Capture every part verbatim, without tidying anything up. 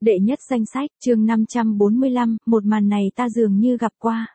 Đệ nhất danh sách, chương năm trăm bốn mươi lăm, một màn này ta dường như gặp qua.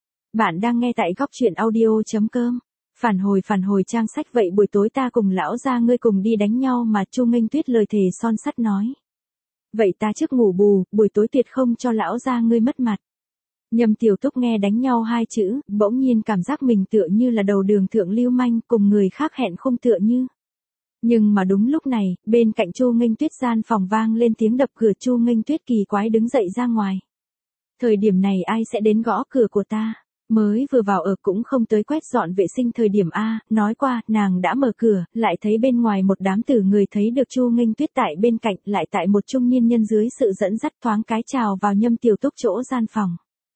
Bạn đang nghe tại góc truyện audio.com. Phản hồi phản hồi trang sách vậy buổi tối ta cùng lão gia ngươi cùng đi đánh nhau mà Chu Nghênh Tuyết lời thề son sắt nói. Vậy ta trước ngủ bù, buổi tối tuyệt không cho lão gia ngươi mất mặt. Nhâm Tiểu Túc nghe đánh nhau hai chữ, bỗng nhiên cảm giác mình tựa như là đầu đường thượng lưu manh cùng người khác hẹn không tựa như. Nhưng mà đúng lúc này, bên cạnh Chu Nghênh Tuyết gian phòng vang lên tiếng đập cửa. Chu Nghênh Tuyết kỳ quái đứng dậy ra ngoài. Thời điểm này ai sẽ đến gõ cửa của ta? Mới vừa vào ở cũng không tới quét dọn vệ sinh thời điểm A, nói qua, nàng đã mở cửa, lại thấy bên ngoài một đám tử người thấy được Chu Nghênh Tuyết tại bên cạnh, lại tại một trung niên nhân dưới sự dẫn dắt thoáng cái chào vào Nhâm Tiểu Túc chỗ gian phòng.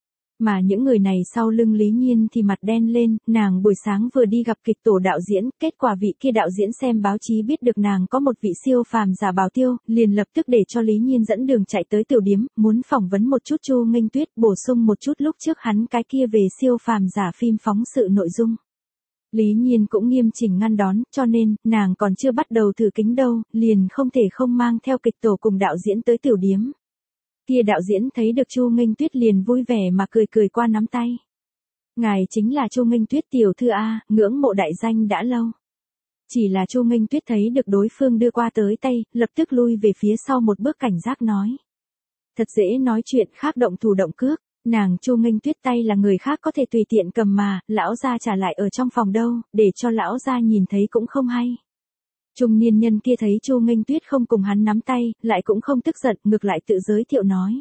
Mà những người này sau lưng Lý Nhiên thì mặt đen lên, nàng buổi sáng vừa đi gặp kịch tổ đạo diễn, kết quả vị kia đạo diễn xem báo chí biết được nàng có một vị siêu phàm giả bảo tiêu, liền lập tức để cho Lý Nhiên dẫn đường chạy tới tiểu điếm, muốn phỏng vấn một chút Chu Nghênh Tuyết, bổ sung một chút lúc trước hắn cái kia về siêu phàm giả phim phóng sự nội dung. Lý Nhiên cũng nghiêm chỉnh ngăn đón, cho nên, nàng còn chưa bắt đầu thử kính đâu, liền không thể không mang theo kịch tổ cùng đạo diễn tới tiểu điếm. Kia đạo diễn thấy được Chu Nghênh Tuyết liền vui vẻ mà cười cười qua nắm tay. Ngài chính là Chu Nghênh Tuyết tiểu thư A, ngưỡng mộ đại danh đã lâu. Chỉ là Chu Nghênh Tuyết thấy được đối phương đưa qua tới tay, lập tức lui về phía sau một bước cảnh giác nói. Thật dễ nói chuyện khác động thủ động cước, nàng Chu Nghênh Tuyết tay là người khác có thể tùy tiện cầm mà, lão gia trả lại ở trong phòng đâu, để cho lão gia nhìn thấy cũng không hay. Trung niên nhân kia thấy Chu Nghênh Tuyết không cùng hắn nắm tay, lại cũng không tức giận, ngược lại tự giới thiệu nói.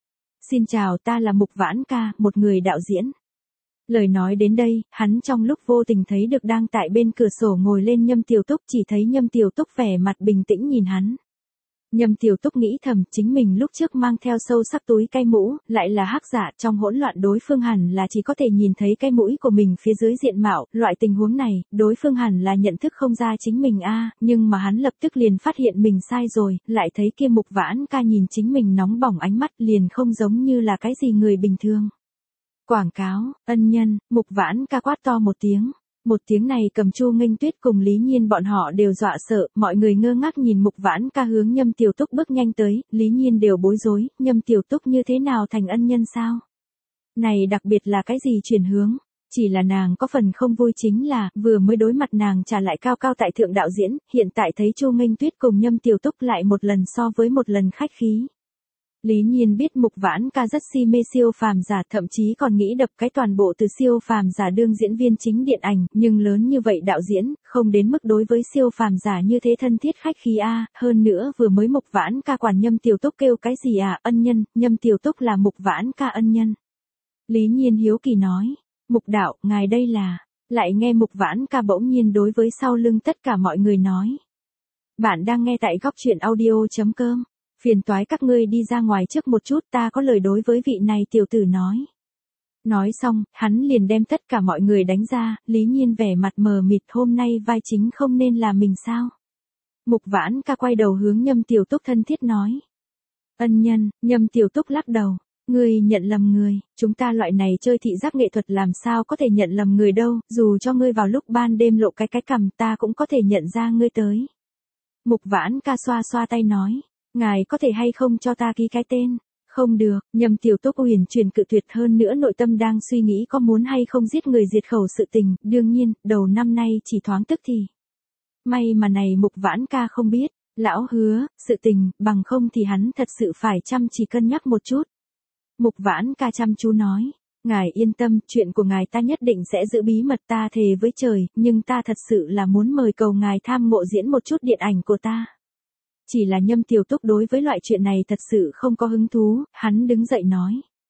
Xin chào, ta là Mục Vãn Ca, một người đạo diễn. Lời nói đến đây, hắn trong lúc vô tình thấy được đang tại bên cửa sổ ngồi lên Nhâm Tiểu Túc, chỉ thấy Nhâm Tiểu Túc vẻ mặt bình tĩnh nhìn hắn. Nhâm Tiểu Túc nghĩ thầm, chính mình lúc trước mang theo sâu sắc túi cây mũ, lại là hắc giả, trong hỗn loạn đối phương hẳn là chỉ có thể nhìn thấy cái mũi của mình phía dưới diện mạo, loại tình huống này, đối phương hẳn là nhận thức không ra chính mình a, nhưng mà hắn lập tức liền phát hiện mình sai rồi, lại thấy kia Mục Vãn Ca nhìn chính mình nóng bỏng ánh mắt, liền không giống như là cái gì người bình thường. Quảng cáo, ân nhân, Mục Vãn Ca quát to một tiếng. Một tiếng này cầm Chu Nghênh Tuyết cùng Lý Nhiên bọn họ đều dọa sợ, mọi người ngơ ngác nhìn Mục Vãn Ca hướng Nhâm Tiểu Túc bước nhanh tới, Lý Nhiên đều bối rối, Nhâm Tiểu Túc như thế nào thành ân nhân sao? Này đặc biệt là cái gì chuyển hướng? Chỉ là nàng có phần không vui chính là, vừa mới đối mặt nàng trả lại cao cao tại thượng đạo diễn, hiện tại thấy Chu Nghênh Tuyết cùng Nhâm Tiểu Túc lại một lần so với một lần khách khí. Lý Nhiên biết Mục Vãn Ca rất si mê siêu phàm giả, thậm chí còn nghĩ đập cái toàn bộ từ siêu phàm giả đương diễn viên chính điện ảnh, nhưng lớn như vậy đạo diễn, không đến mức đối với siêu phàm giả như thế thân thiết khách khí a, hơn nữa vừa mới Mục Vãn Ca quản Nhâm Tiểu Túc kêu cái gì à, ân nhân, Nhâm Tiểu Túc là Mục Vãn Ca ân nhân. Lý Nhiên hiếu kỳ nói, Mục đạo, ngài đây là, lại nghe Mục Vãn Ca bỗng nhiên đối với sau lưng tất cả mọi người nói. Bạn đang nghe tại góc truyện audio.com. Phiền toái các ngươi đi ra ngoài trước một chút, ta có lời đối với vị này tiểu tử nói. Nói xong, hắn liền đem tất cả mọi người đánh ra, Lý Nhiên vẻ mặt mờ mịt, hôm nay vai chính không nên là mình sao? Mục Vãn Ca quay đầu hướng Nhâm Tiểu Túc thân thiết nói. Ân nhân, Nhâm Tiểu Túc lắc đầu. Ngươi nhận lầm người, chúng ta loại này chơi thị giác nghệ thuật làm sao có thể nhận lầm người đâu, dù cho ngươi vào lúc ban đêm lộ cái cái cằm ta cũng có thể nhận ra ngươi tới. Mục Vãn Ca xoa xoa tay nói. Ngài có thể hay không cho ta ký cái tên? Không được, Nhâm Tiểu Túc huyền truyền cự tuyệt, hơn nữa nội tâm đang suy nghĩ có muốn hay không giết người diệt khẩu sự tình, đương nhiên, đầu năm nay chỉ thoáng tức thì. May mà này Mục Vãn Ca không biết, lão hứa, sự tình, bằng không thì hắn thật sự phải chăm chỉ cân nhắc một chút. Mục Vãn Ca chăm chú nói, ngài yên tâm, chuyện của ngài ta nhất định sẽ giữ bí mật, ta thề với trời, nhưng ta thật sự là muốn mời cầu ngài tham ngộ diễn một chút điện ảnh của ta. Chỉ là Nhâm Tiểu Túc đối với loại chuyện này thật sự không có hứng thú, hắn đứng dậy nói.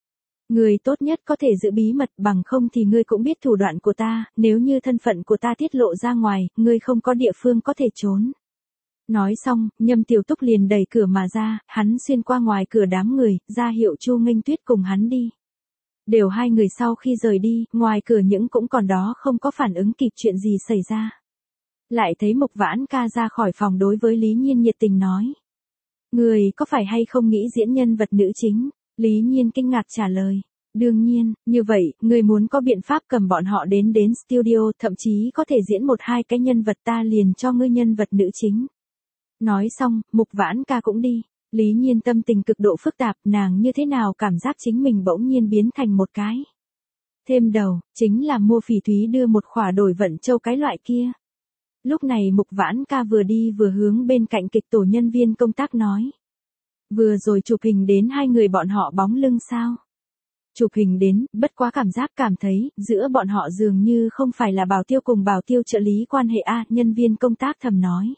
Người tốt nhất có thể giữ bí mật, bằng không thì ngươi cũng biết thủ đoạn của ta, nếu như thân phận của ta tiết lộ ra ngoài, ngươi không có địa phương có thể trốn. Nói xong, Nhâm Tiểu Túc liền đẩy cửa mà ra, hắn xuyên qua ngoài cửa đám người, ra hiệu Chu Nghênh Tuyết cùng hắn đi. Đều hai người sau khi rời đi, ngoài cửa những cũng còn đó không có phản ứng kịp chuyện gì xảy ra. Lại thấy Mục Vãn Ca ra khỏi phòng đối với Lý Nhiên nhiệt tình nói. Người có phải hay không nghĩ diễn nhân vật nữ chính? Lý Nhiên kinh ngạc trả lời. Đương nhiên, như vậy, người muốn có biện pháp cầm bọn họ đến đến studio, thậm chí có thể diễn một hai cái nhân vật ta liền cho ngươi nhân vật nữ chính. Nói xong, Mục Vãn Ca cũng đi. Lý Nhiên tâm tình cực độ phức tạp, nàng như thế nào cảm giác chính mình bỗng nhiên biến thành một cái. Thêm đầu, chính là mua phỉ thúy đưa một khỏa đổi vận châu cái loại kia. Lúc này Mục Vãn Ca vừa đi vừa hướng bên cạnh kịch tổ nhân viên công tác nói. Vừa rồi chụp hình đến hai người bọn họ bóng lưng sao? Chụp hình đến, bất quá cảm giác cảm thấy, giữa bọn họ dường như không phải là bảo tiêu cùng bảo tiêu trợ lý quan hệ A, nhân viên công tác thầm nói.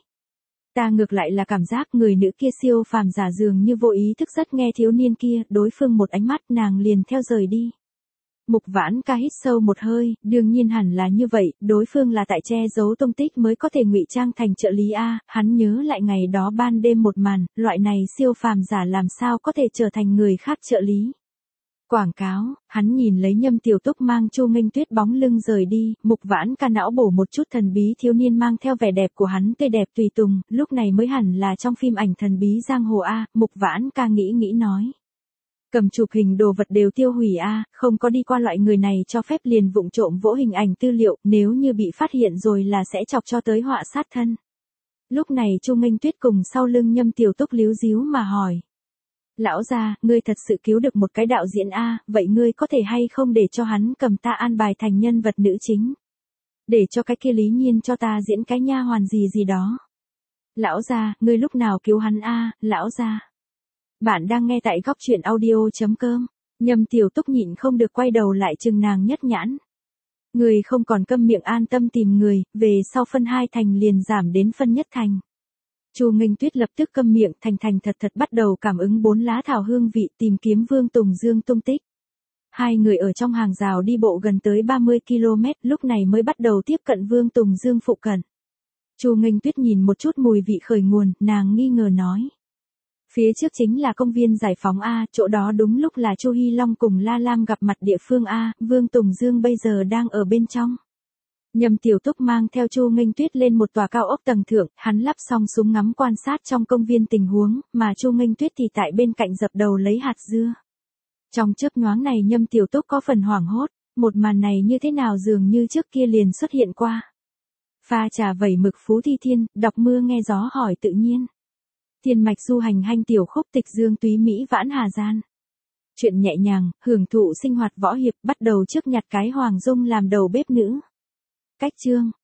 Ta ngược lại là cảm giác người nữ kia siêu phàm giả dường như vô ý thức rất nghe thiếu niên kia, đối phương một ánh mắt nàng liền theo rời đi. Mục Vãn Ca hít sâu một hơi, đương nhiên hẳn là như vậy, đối phương là tại che giấu tung tích mới có thể ngụy trang thành trợ lý A, hắn nhớ lại ngày đó ban đêm một màn, loại này siêu phàm giả làm sao có thể trở thành người khác trợ lý. Quảng cáo, hắn nhìn lấy Nhâm Tiểu Túc mang Chu Nghênh Tuyết bóng lưng rời đi, Mục Vãn Ca não bổ một chút thần bí thiếu niên mang theo vẻ đẹp của hắn tươi đẹp tùy tùng, lúc này mới hẳn là trong phim ảnh thần bí giang hồ A, Mục Vãn Ca nghĩ nghĩ nói. Cầm chụp hình đồ vật đều tiêu hủy A, không có đi qua loại người này cho phép liền vụng trộm vỗ hình ảnh tư liệu, nếu như bị phát hiện rồi là sẽ chọc cho tới họa sát thân. Lúc này Chu Nghênh Tuyết cùng sau lưng Nhâm Tiểu Túc líu díu mà hỏi. Lão gia, ngươi thật sự cứu được một cái đạo diễn A, vậy ngươi có thể hay không để cho hắn cầm ta an bài thành nhân vật nữ chính? Để cho cái kia Lý Nhiên cho ta diễn cái nha hoàn gì gì đó. Lão gia, ngươi lúc nào cứu hắn A, lão gia. Bạn đang nghe tại góc truyện audio chấm com. Nhâm Tiểu Túc nhịn không được quay đầu lại chừng nàng nhất nhãn. Người không còn câm miệng an tâm tìm người, về sau phân hai thành liền giảm đến phân nhất thành. Chu Nghênh Tuyết lập tức câm miệng, thành thành thật thật bắt đầu cảm ứng bốn lá thảo hương vị tìm kiếm Vương Tùng Dương tung tích. Hai người ở trong hàng rào đi bộ gần tới ba mươi ki lô mét, lúc này mới bắt đầu tiếp cận Vương Tùng Dương phụ cận. Chu Nghênh Tuyết nhìn một chút mùi vị khởi nguồn, nàng nghi ngờ nói. Phía trước chính là công viên Giải phóng A, chỗ đó đúng lúc là Chu Hy Long cùng La Lam gặp mặt địa phương A, Vương Tùng Dương bây giờ đang ở bên trong. Nhâm Tiểu Túc mang theo Chu Nghênh Tuyết lên một tòa cao ốc tầng thượng, hắn lắp xong súng ngắm quan sát trong công viên tình huống, mà Chu Nghênh Tuyết thì tại bên cạnh dập đầu lấy hạt dưa. Trong chớp nhoáng này Nhâm Tiểu Túc có phần hoảng hốt, một màn này như thế nào dường như trước kia liền xuất hiện qua. Pha trà vẩy mực Phú Thi Thiên, đọc mưa nghe gió hỏi tự nhiên. Thiên mạch du hành hanh tiểu khúc tịch dương túy Mỹ vãn hà gian. Chuyện nhẹ nhàng, hưởng thụ sinh hoạt võ hiệp bắt đầu trước nhặt cái Hoàng Dung làm đầu bếp nữ. Cách chương.